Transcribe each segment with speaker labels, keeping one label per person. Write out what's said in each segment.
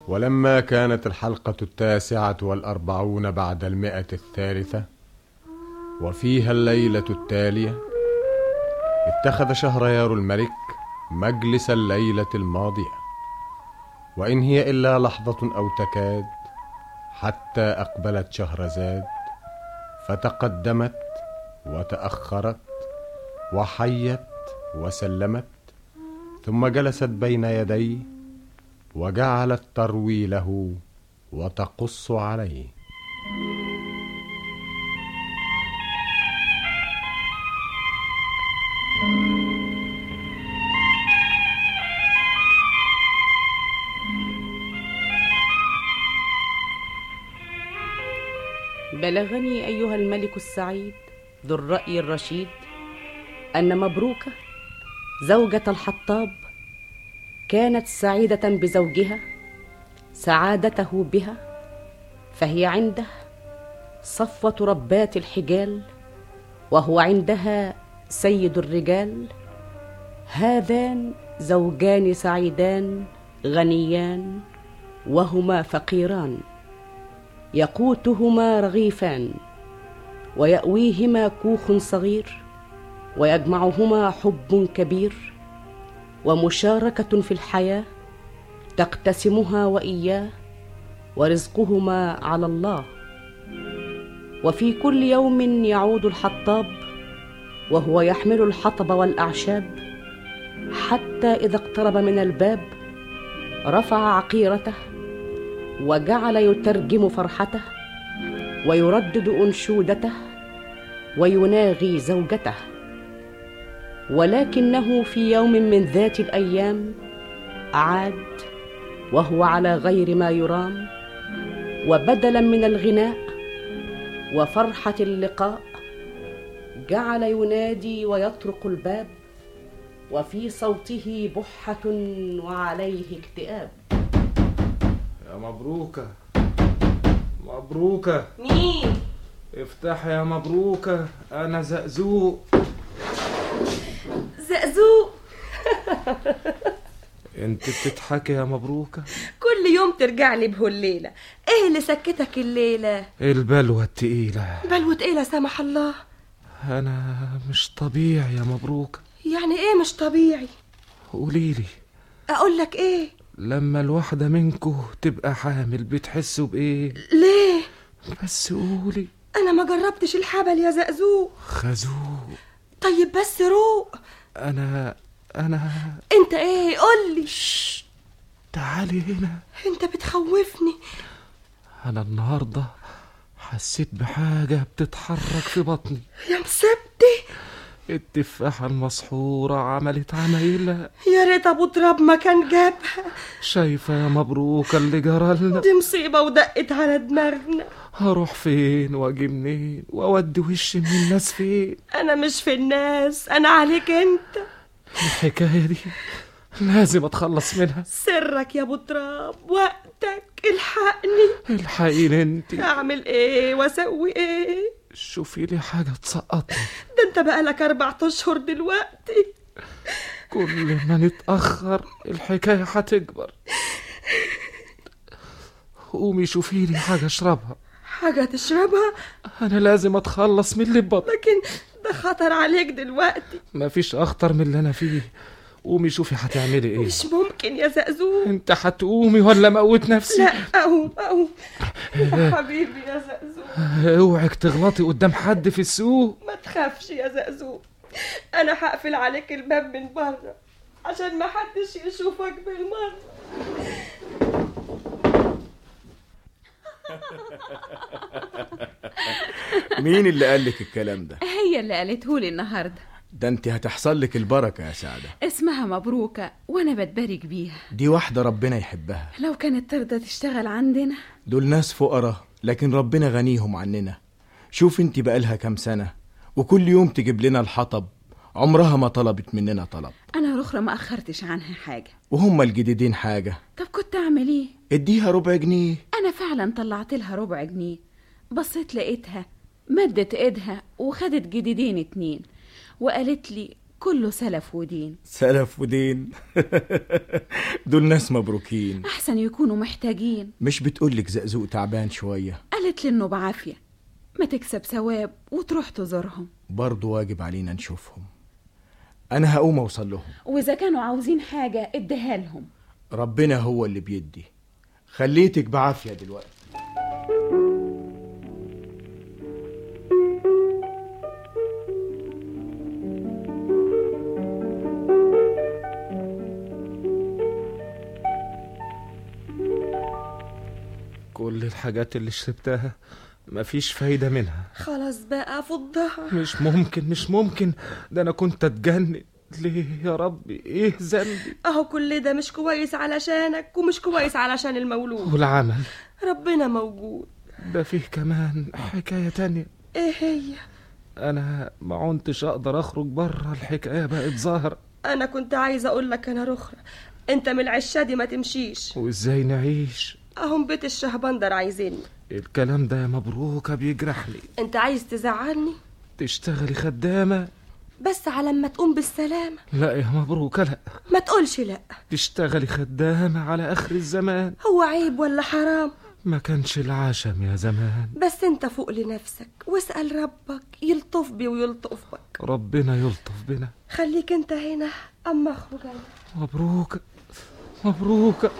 Speaker 1: ولما كانت الحلقة 49 بعد 100 وفيها الليلة التالية، اتخذ شهريار الملك مجلس الليلة الماضية، وإن هي إلا لحظة أو تكاد حتى أقبلت شهرزاد، فتقدمت وتأخرت وحيت وسلمت، ثم جلست بين يديه وجعلت تروي له وتقص عليه.
Speaker 2: بلغني أيها الملك السعيد ذو الرأي الرشيد أن مبروكة زوجة الحطاب كانت سعيدة بزوجها سعادته بها، فهي عنده صفوة ربات الحجال، وهو عندها سيد الرجال. هذان زوجان سعيدان غنيان، وهما فقيران، يقوتهما رغيفان، ويأويهما كوخ صغير، ويجمعهما حب كبير، ومشاركة في الحياة تقتسمها وإياه، ورزقهما على الله. وفي كل يوم يعود الحطاب وهو يحمل الحطب والأعشاب، حتى إذا اقترب من الباب رفع عقيرته وجعل يترجم فرحته ويردد أنشودته ويناغي زوجته. ولكنه في يوم من ذات الأيام عاد وهو على غير ما يرام، وبدلا من الغناء وفرحة اللقاء جعل ينادي ويطرق الباب، وفي صوته بحة وعليه اكتئاب.
Speaker 3: يا مبروكة، مبروكة.
Speaker 2: مين؟
Speaker 3: افتح يا مبروكة، أنا زقزوق.
Speaker 4: زقزوق؟
Speaker 3: انت بتضحكي يا مبروكة؟
Speaker 4: كل يوم ترجع لي بهالليلة. ايه اللي سكتك الليلة؟
Speaker 3: البلوة التقيلة.
Speaker 4: بلوة ايه لا سمح الله؟
Speaker 3: أنا مش طبيعي يا مبروكة.
Speaker 4: يعني ايه مش طبيعي؟
Speaker 3: قوليلي.
Speaker 4: اقول لك ايه؟
Speaker 3: لما الواحدة منكو تبقى حامل بتحسوا بإيه؟
Speaker 4: ليه؟
Speaker 3: بس قولي.
Speaker 4: أنا ما جربتش الحبل يا زقزوق.
Speaker 3: خازوق.
Speaker 4: طيب بس روق.
Speaker 3: أنا
Speaker 4: أنت إيه؟ قولي.
Speaker 3: شش، تعالي هنا.
Speaker 4: أنت بتخوفني.
Speaker 3: أنا النهاردة حسيت بحاجة بتتحرك في بطني.
Speaker 4: يا مسبتي،
Speaker 3: التفاحة المسحورة عملت عمايلها.
Speaker 4: يا ريت أبو تراب ما كان جابها.
Speaker 3: شايفة يا مبروكة اللي جرالنا؟
Speaker 4: دي مصيبة ودقت على دماغنا.
Speaker 3: هروح فين واجي منين واودي وشي من الناس فين؟
Speaker 4: أنا مش في الناس، أنا عليك أنت.
Speaker 3: الحكاية دي لازم أتخلص منها.
Speaker 4: سرك يا أبو تراب، وقتك. الحقني.
Speaker 3: الحقيني انت.
Speaker 4: أعمل إيه وأسوي إيه؟
Speaker 3: شوفي لي حاجة تسقطني.
Speaker 4: ده أنت بقالك 4 أشهر دلوقتي.
Speaker 3: كل ما نتأخر الحكاية هتكبر. قومي شوفي لي حاجة اشربها.
Speaker 4: حاجة تشربها؟
Speaker 3: أنا لازم أتخلص من اللي ببطني.
Speaker 4: لكن ده خطر عليك دلوقتي.
Speaker 3: مفيش أخطر من اللي أنا فيه. قومي شوفي هتعملي إيه.
Speaker 4: مش ممكن يا زقزوق.
Speaker 3: أنت هتقومي ولا موت نفسي؟
Speaker 4: لا، أقوم يا حبيبي يا زقزوق.
Speaker 3: اوعك تغلطي قدام حد في السوق.
Speaker 4: ما تخافش يا زقزوق، أنا هقفل عليك الباب من بره عشان ما حدش يشوفك بالمرة.
Speaker 5: مين اللي قالك الكلام ده؟
Speaker 6: هي اللي قالتهولي النهاردة.
Speaker 5: ده انت هتحصل لك البركة يا سعادة.
Speaker 6: اسمها مبروكة وانا بتبارك بيها.
Speaker 5: دي واحدة ربنا يحبها.
Speaker 6: لو كانت ترضى تشتغل عندنا.
Speaker 5: دول ناس فقراء لكن ربنا غنيهم عننا. شوف انت بقالها كام سنة وكل يوم تجيب لنا الحطب، عمرها ما طلبت مننا طلب.
Speaker 6: انا رخرة ما اخرتش عنها حاجة.
Speaker 5: وهم الجديدين حاجة.
Speaker 6: طب كنت اعمل ايه؟
Speaker 5: اديها ربع جنيه.
Speaker 6: انا فعلا طلعت لها ربع جنيه، بصيت لقيتها مدت ايدها وخدت جديدين 2 وقالت لي كله سلف ودين.
Speaker 5: سلف ودين. دول ناس مبروكين.
Speaker 6: أحسن يكونوا محتاجين.
Speaker 5: مش بتقولك زقزوق تعبان شوية؟
Speaker 6: قالت لي إنه بعافية، ما تكسب ثواب وتروح تزورهم.
Speaker 5: برضو واجب علينا نشوفهم. أنا هقوم أوصل لهم،
Speaker 6: وإذا كانوا عاوزين حاجة اديها لهم.
Speaker 5: ربنا هو اللي بيدي. خليتك بعافية دلوقتي.
Speaker 3: كل الحاجات اللي شربتها مفيش فايدة منها.
Speaker 4: خلاص بقى فضها.
Speaker 3: مش ممكن، ده أنا كنت أتجنن. ليه يا ربي؟ إيه ذنبي؟
Speaker 4: اهو كل ده مش كويس علشانك ومش كويس علشان المولود.
Speaker 3: والعمل
Speaker 4: ربنا موجود.
Speaker 3: ده فيه كمان حكاية تانية.
Speaker 4: ايه هي؟
Speaker 3: أنا ما عنتش أقدر أخرج بره، الحكاية بقت ظاهرة.
Speaker 4: انا كنت عايزه اقول لك انا رخرة، انت من العشادي ما تمشيش.
Speaker 3: وإزاي نعيش؟
Speaker 4: اهم بيت الشهبندر عايزيني.
Speaker 3: الكلام ده يا مبروكة بيجرحني.
Speaker 4: انت عايز تزعلني؟
Speaker 3: تشتغلي خدامة
Speaker 4: بس على ما تقوم بالسلامة.
Speaker 3: لا يا مبروكة لا.
Speaker 4: ما تقولش لا.
Speaker 3: تشتغلي خدامة على آخر الزمان.
Speaker 4: هو عيب ولا حرام؟
Speaker 3: ما كانش العشم يا زمان.
Speaker 4: بس انت فوق لنفسك واسأل ربك يلطف بي ويلطف بك.
Speaker 3: ربنا يلطف بنا.
Speaker 4: خليك انت هنا اما اخرج انا.
Speaker 3: مبروكة مبروكة.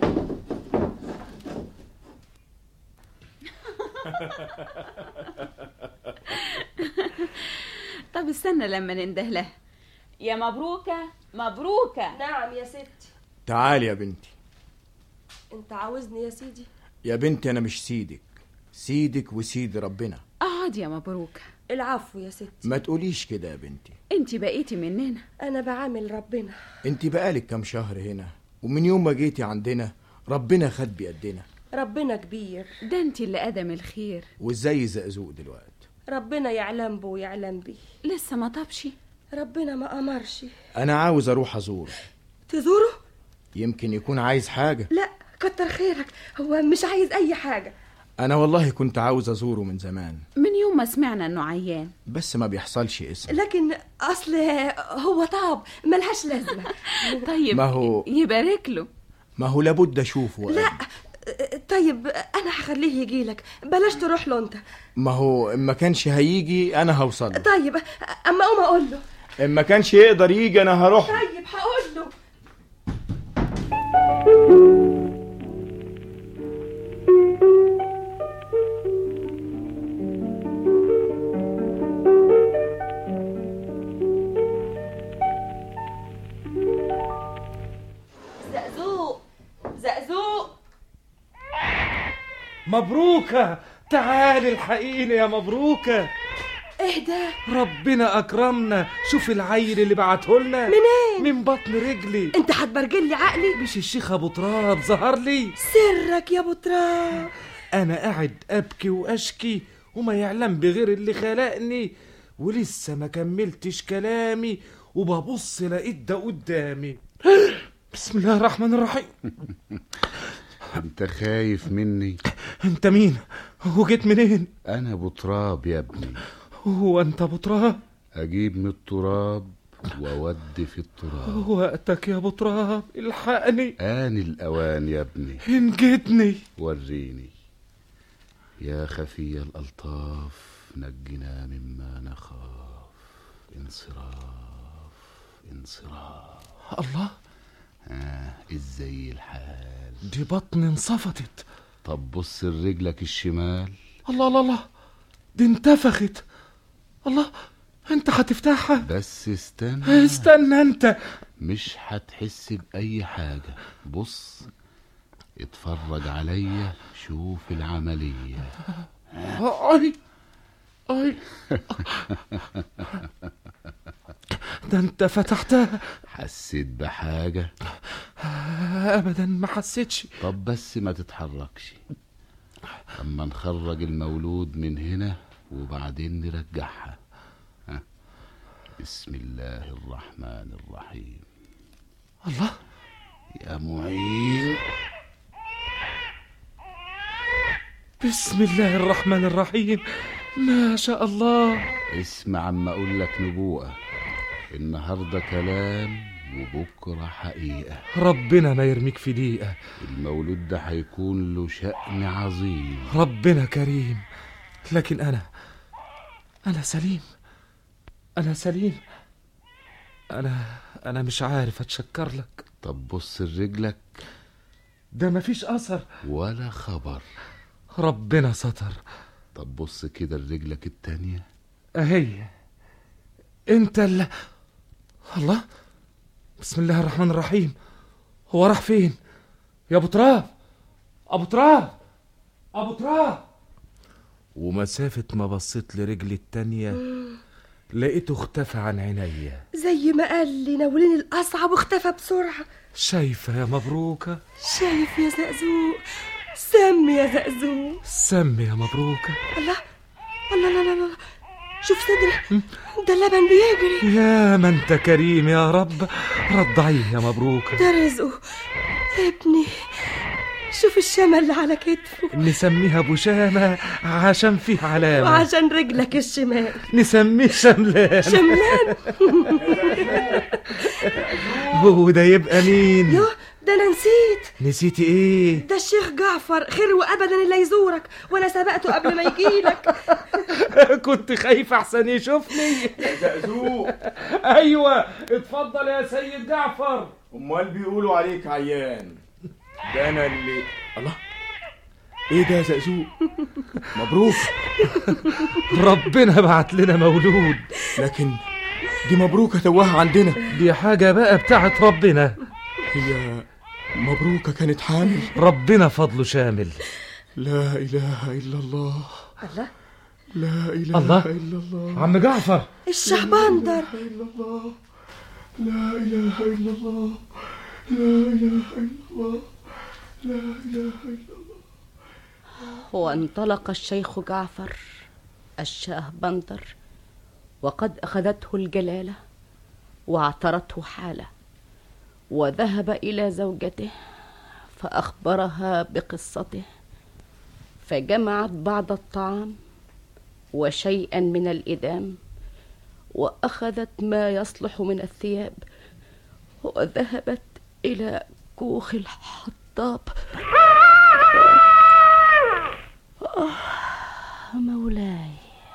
Speaker 6: طب استنى لما ننده لها. يا مبروكة مبروكة.
Speaker 4: نعم يا ستي.
Speaker 5: تعالي يا بنتي.
Speaker 4: انت عاوزني يا سيدي؟
Speaker 5: يا بنتي أنا مش سيدك، سيدك وسيد ربنا.
Speaker 6: اقعد يا مبروكة.
Speaker 4: العفو يا ستي.
Speaker 5: ما تقوليش كده يا بنتي.
Speaker 6: انت بقيتي مننا.
Speaker 4: انا بعامل ربنا.
Speaker 5: انت بقالك كام شهر هنا، ومن يوم ما جيتي عندنا ربنا خد بيدنا.
Speaker 4: ربنا كبير.
Speaker 6: ده انت اللي قدم الخير.
Speaker 5: وازاي زقزوق دلوقتي؟
Speaker 4: ربنا يعلم بو ويعلم بيه.
Speaker 6: لسه ما طبشي.
Speaker 4: ربنا ما أمرش.
Speaker 5: أنا عاوز أروح أزوره.
Speaker 4: تزوره؟
Speaker 5: يمكن يكون عايز حاجة.
Speaker 4: لا كتر خيرك، هو مش عايز أي حاجة.
Speaker 5: أنا والله كنت عاوز أزوره من زمان،
Speaker 6: من يوم ما سمعنا إنه عيان.
Speaker 5: بس ما بيحصلش اسم.
Speaker 4: لكن أصل هو طاب ملهاش لازمة.
Speaker 6: طيب
Speaker 5: ما هو
Speaker 6: يبارك له.
Speaker 5: ما هو لابد أشوفه.
Speaker 4: لا طيب أنا هخليه يجيلك، بلاش تروح له أنت.
Speaker 5: ما هو إما كانش هيجي أنا هوصل له.
Speaker 4: طيب أما أقوم أقول له.
Speaker 5: إما كانش يقدر يجي أنا هروح.
Speaker 4: طيب هقول له. زقزوق زقزوق.
Speaker 3: مبروكة تعالي الحقيقة يا مبروكة.
Speaker 4: ايه ده؟
Speaker 3: ربنا أكرمنا. شوف العيل اللي بعته لنا.
Speaker 4: منين؟
Speaker 3: من بطن رجلي.
Speaker 4: انت هتبرجل لي عقلي؟
Speaker 3: مش الشيخ أبو تراب ظهر لي؟
Speaker 4: سرك يا ابو تراب.
Speaker 3: أنا قاعد أبكي وأشكي وما يعلم بغير اللي خلقني، ولسه ما كملتش كلامي وببص لقيت ده قدامي. بسم الله الرحمن الرحيم.
Speaker 7: انت خايف مني؟
Speaker 3: انت مين وجيت منين؟
Speaker 7: انا ابو تراب يا ابني.
Speaker 3: هو انت ابو تراب؟
Speaker 7: اجيب من التراب واودي في التراب.
Speaker 3: وقتك يا ابو تراب، الحقني.
Speaker 7: آن الاوان يا ابني.
Speaker 3: انجدني.
Speaker 7: وريني يا خفي الالطاف، نجنا مما نخاف. انصراف انصراف.
Speaker 3: الله،
Speaker 7: ازاي الحال؟
Speaker 3: دي بطن انصفتت.
Speaker 7: طب بص لرجلك الشمال.
Speaker 3: الله الله الله، دي انتفخت. الله، انت هتفتحها؟
Speaker 7: بس استنى
Speaker 3: استنى انت.
Speaker 7: مش هتحس بأي حاجة. بص اتفرج عليا، شوف العملية.
Speaker 3: اي اي. ده انت فتحتها.
Speaker 7: حسيت بحاجة؟
Speaker 3: ابدا ما حسيتش.
Speaker 7: طب بس ما تتحركش اما نخرج المولود من هنا وبعدين نرجعها. بسم الله الرحمن الرحيم.
Speaker 3: الله،
Speaker 7: يا معين.
Speaker 3: بسم الله الرحمن الرحيم. ما شاء الله.
Speaker 7: اسمع عما اقول لك نبوءة. النهاردة كلام وبكرة حقيقة.
Speaker 3: ربنا ما يرميك في دقيقة.
Speaker 7: المولود ده هيكون له شأن عظيم.
Speaker 3: ربنا كريم. لكن أنا سليم. أنا سليم. أنا مش عارف أتشكر لك.
Speaker 7: طب بص لرجلك.
Speaker 3: ده مفيش أثر
Speaker 7: ولا خبر.
Speaker 3: ربنا ستر.
Speaker 7: طب بص كده لرجلك التانية.
Speaker 3: أهي. أنت الله. بسم الله الرحمن الرحيم. هو راح فين؟ يا أبو تراب، أبو تراب، أبو تراب. ومسافة ما بصيت لرجلي التانية لقيته اختفى عن عينيا.
Speaker 4: زي ما قال لي ناولين الأصعب واختفى بسرعة.
Speaker 3: شايفة يا مبروكة؟
Speaker 4: شايف يا زقزوق. سمي يا زقزوق.
Speaker 3: سمي يا مبروكة.
Speaker 4: الله الله الله الله. شوف صدري، ده اللبن بيجري.
Speaker 3: يا ما انت كريم يا رب. رضعيه يا مبروكة.
Speaker 4: ده رزقه ابني. شوف الشمع اللي على كتفه.
Speaker 3: نسميها ابو شامة عشان فيه علامة.
Speaker 4: وعشان رجلك الشمال
Speaker 3: نسميه شملان.
Speaker 4: شملان.
Speaker 3: وده يبقى مين؟
Speaker 4: يوه، ده انا نسيت.
Speaker 3: نسيتي ايه؟
Speaker 4: ده الشيخ جعفر، خير وابدا اللي يزورك، وانا سبقته قبل ما يجيلك.
Speaker 3: كنت خايف احسن يشوفني.
Speaker 5: زقزوق.
Speaker 3: ايوه اتفضل يا سيد جعفر.
Speaker 5: امال بيقولوا عليك عيان. ده انا اللي الله. ايه ده يا زقزوق؟ مبروك.
Speaker 3: ربنا بعت لنا مولود.
Speaker 5: لكن دي مبروكة توها عندنا.
Speaker 3: دي حاجة بقى بتاعت ربنا.
Speaker 5: هي مبروكة كانت حامل.
Speaker 3: ربنا فضله شامل.
Speaker 5: لا إله إلا الله.
Speaker 4: الله.
Speaker 5: لا إله
Speaker 3: الله.
Speaker 5: إلا الله.
Speaker 3: عم جعفر.
Speaker 4: الشعبندر.
Speaker 5: لا إله إلا الله. لا إله إلا الله. لا إله إلا الله. لا إله إلا الله.
Speaker 2: وانطلق الشيخ جعفر الشهبندر وقد أخذته الجلالة واعترته حالة، وذهب إلى زوجته فأخبرها بقصته، فجمعت بعض الطعام وشيئا من الإدام، وأخذت ما يصلح من الثياب، وذهبت إلى كوخ الحطاب. مولاي.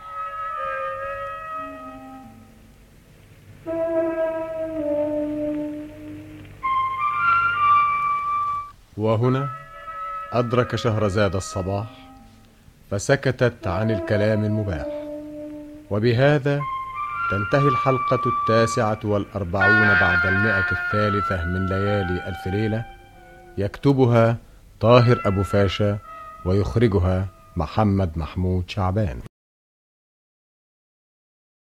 Speaker 1: وهنا أدرك شهرزاد الصباح فسكتت عن الكلام المباح. وبهذا تنتهي الحلقة 49 بعد 100 من ليالي ألف ليلة. يكتبها طاهر أبو فاشا ويخرجها محمد محمود شعبان.